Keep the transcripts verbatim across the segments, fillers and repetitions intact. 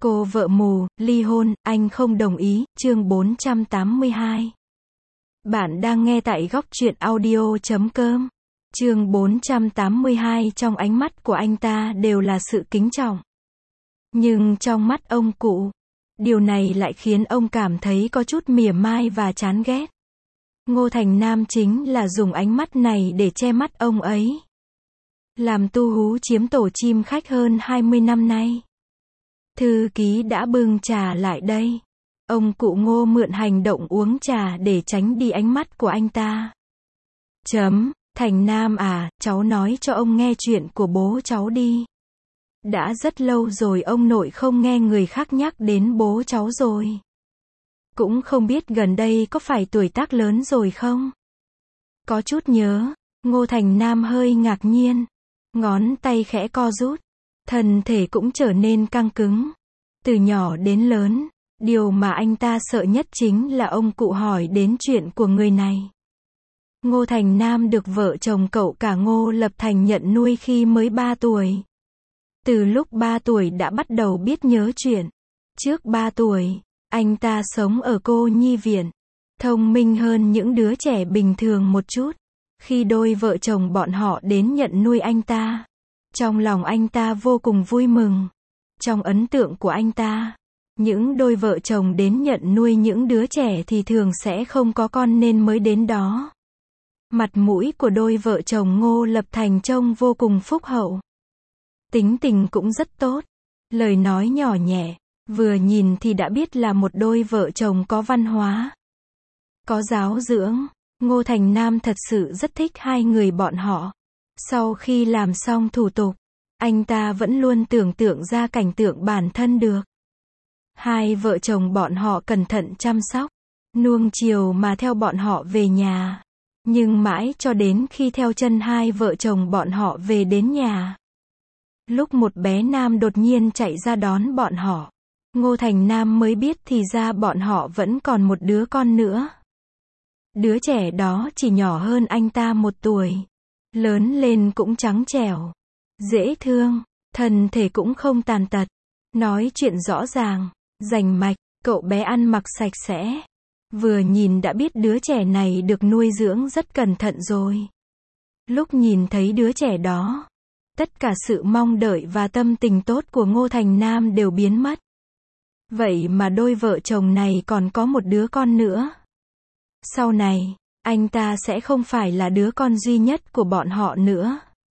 Cô vợ mù, ly hôn, anh không đồng ý, chương bốn trăm tám mươi hai. Bạn đang nghe tại góc truyện audio chấm com. Chương bốn trăm tám mươi hai, trong ánh mắt của anh ta đều là sự kính trọng. Nhưng trong mắt ông cụ, điều này lại khiến ông cảm thấy có chút mỉa mai và chán ghét. Ngô Thành Nam chính là dùng ánh mắt này để che mắt ông ấy. Làm tu hú chiếm tổ chim khách hơn hai mươi năm nay. Thư ký đã bưng trà lại đây. Ông cụ Ngô mượn hành động uống trà để tránh đi ánh mắt của anh ta. Chấm, Thành Nam à, cháu nói cho ông nghe chuyện của bố cháu đi. Đã rất lâu rồi ông nội không nghe người khác nhắc đến bố cháu rồi. Cũng không biết gần đây có phải tuổi tác lớn rồi không? Có chút nhớ. Ngô Thành Nam hơi ngạc nhiên. Ngón tay khẽ co rút. Thân thể cũng trở nên căng cứng. Từ nhỏ đến lớn, điều mà anh ta sợ nhất chính là ông cụ hỏi đến chuyện của người này. Ngô Thành Nam được vợ chồng cậu cả Ngô Lập Thành nhận nuôi khi mới ba tuổi. Từ lúc ba tuổi đã bắt đầu biết nhớ chuyện. Trước ba tuổi, anh ta sống ở cô nhi viện, thông minh hơn những đứa trẻ bình thường một chút. Khi đôi vợ chồng bọn họ đến nhận nuôi anh ta, trong lòng anh ta vô cùng vui mừng. Trong ấn tượng của anh ta, những đôi vợ chồng đến nhận nuôi những đứa trẻ thì thường sẽ không có con nên mới đến đó. Mặt mũi của đôi vợ chồng Ngô Lập Thành trông vô cùng phúc hậu. Tính tình cũng rất tốt. Lời nói nhỏ nhẹ, vừa nhìn thì đã biết là một đôi vợ chồng có văn hóa, có giáo dưỡng. Ngô Thành Nam thật sự rất thích hai người bọn họ. Sau khi làm xong thủ tục, anh ta vẫn luôn tưởng tượng ra cảnh tượng bản thân được. Hai vợ chồng bọn họ cẩn thận chăm sóc, nuông chiều mà theo bọn họ về nhà. Nhưng mãi cho đến khi theo chân hai vợ chồng bọn họ về đến nhà, lúc một bé nam đột nhiên chạy ra đón bọn họ, Ngô Thành Nam mới biết thì ra bọn họ vẫn còn một đứa con nữa. Đứa trẻ đó chỉ nhỏ hơn anh ta một tuổi. Lớn lên cũng trắng trẻo, dễ thương, thân thể cũng không tàn tật. Nói chuyện rõ ràng, rành mạch, cậu bé ăn mặc sạch sẽ. Vừa nhìn đã biết đứa trẻ này được nuôi dưỡng rất cẩn thận rồi. Lúc nhìn thấy đứa trẻ đó, tất cả sự mong đợi và tâm tình tốt của Ngô Thành Nam đều biến mất. Vậy mà đôi vợ chồng này còn có một đứa con nữa. Sau này, anh ta sẽ không phải là đứa con duy nhất của bọn họ nữa.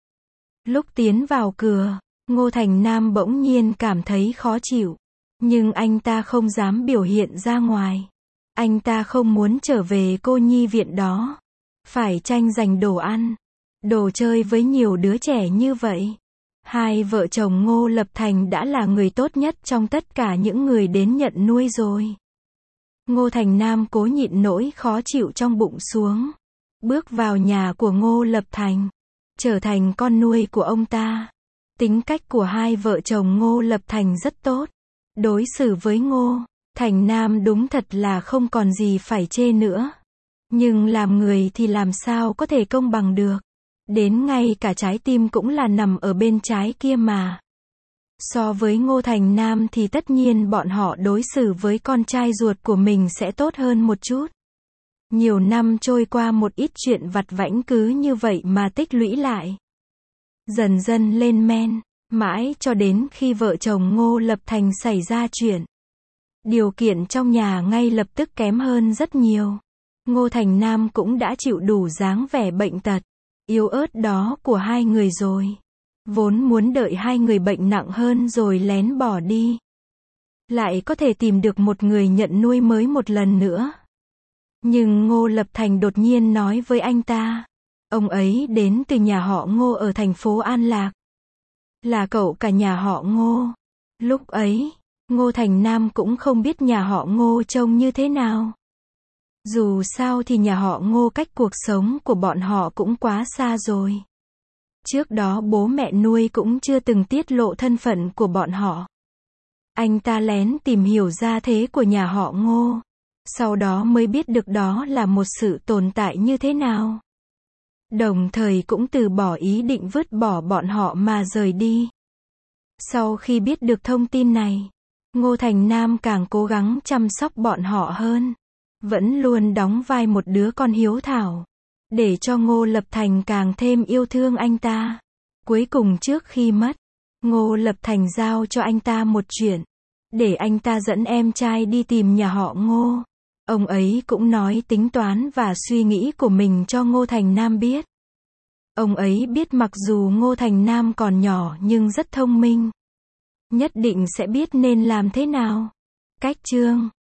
Lúc tiến vào cửa, Ngô Thành Nam bỗng nhiên cảm thấy khó chịu. Nhưng anh ta không dám biểu hiện ra ngoài. Anh ta không muốn trở về cô nhi viện đó. Phải tranh giành đồ ăn, đồ chơi với nhiều đứa trẻ như vậy. Hai vợ chồng Ngô Lập Thành đã là người tốt nhất trong tất cả những người đến nhận nuôi rồi. Ngô Thành Nam cố nhịn nỗi khó chịu trong bụng xuống. Bước vào nhà của Ngô Lập Thành, trở thành con nuôi của ông ta. Tính cách của hai vợ chồng Ngô Lập Thành rất tốt. Đối xử với Ngô Thành Nam đúng thật là không còn gì phải chê nữa. Nhưng làm người thì làm sao có thể công bằng được. Đến ngay cả trái tim cũng là nằm ở bên trái kia mà. So với Ngô Thành Nam thì tất nhiên bọn họ đối xử với con trai ruột của mình sẽ tốt hơn một chút. Nhiều năm trôi qua, một ít chuyện vặt vãnh cứ như vậy mà tích lũy lại. Dần dần lên men, mãi cho đến khi vợ chồng Ngô Lập Thành xảy ra chuyện. Điều kiện trong nhà ngay lập tức kém hơn rất nhiều. Ngô Thành Nam cũng đã chịu đủ dáng vẻ bệnh tật, yếu ớt đó của hai người rồi. Vốn muốn đợi hai người bệnh nặng hơn rồi lén bỏ đi. Lại có thể tìm được một người nhận nuôi mới một lần nữa. Nhưng Ngô Lập Thành đột nhiên nói với anh ta. Ông ấy đến từ nhà họ Ngô ở thành phố An Lạc. Là cậu cả nhà họ Ngô. Lúc ấy, Ngô Thành Nam cũng không biết nhà họ Ngô trông như thế nào. Dù sao thì nhà họ Ngô cách cuộc sống của bọn họ cũng quá xa rồi. Trước đó bố mẹ nuôi cũng chưa từng tiết lộ thân phận của bọn họ. Anh ta lén tìm hiểu gia thế của nhà họ Ngô. Sau đó mới biết được đó là một sự tồn tại như thế nào. Đồng thời cũng từ bỏ ý định vứt bỏ bọn họ mà rời đi. Sau khi biết được thông tin này, Ngô Thành Nam càng cố gắng chăm sóc bọn họ hơn. Vẫn luôn đóng vai một đứa con hiếu thảo. Để cho Ngô Lập Thành càng thêm yêu thương anh ta. Cuối cùng trước khi mất, Ngô Lập Thành giao cho anh ta một chuyện. Để anh ta dẫn em trai đi tìm nhà họ Ngô. Ông ấy cũng nói tính toán và suy nghĩ của mình cho Ngô Thành Nam biết. Ông ấy biết mặc dù Ngô Thành Nam còn nhỏ nhưng rất thông minh. Nhất định sẽ biết nên làm thế nào. Cách chương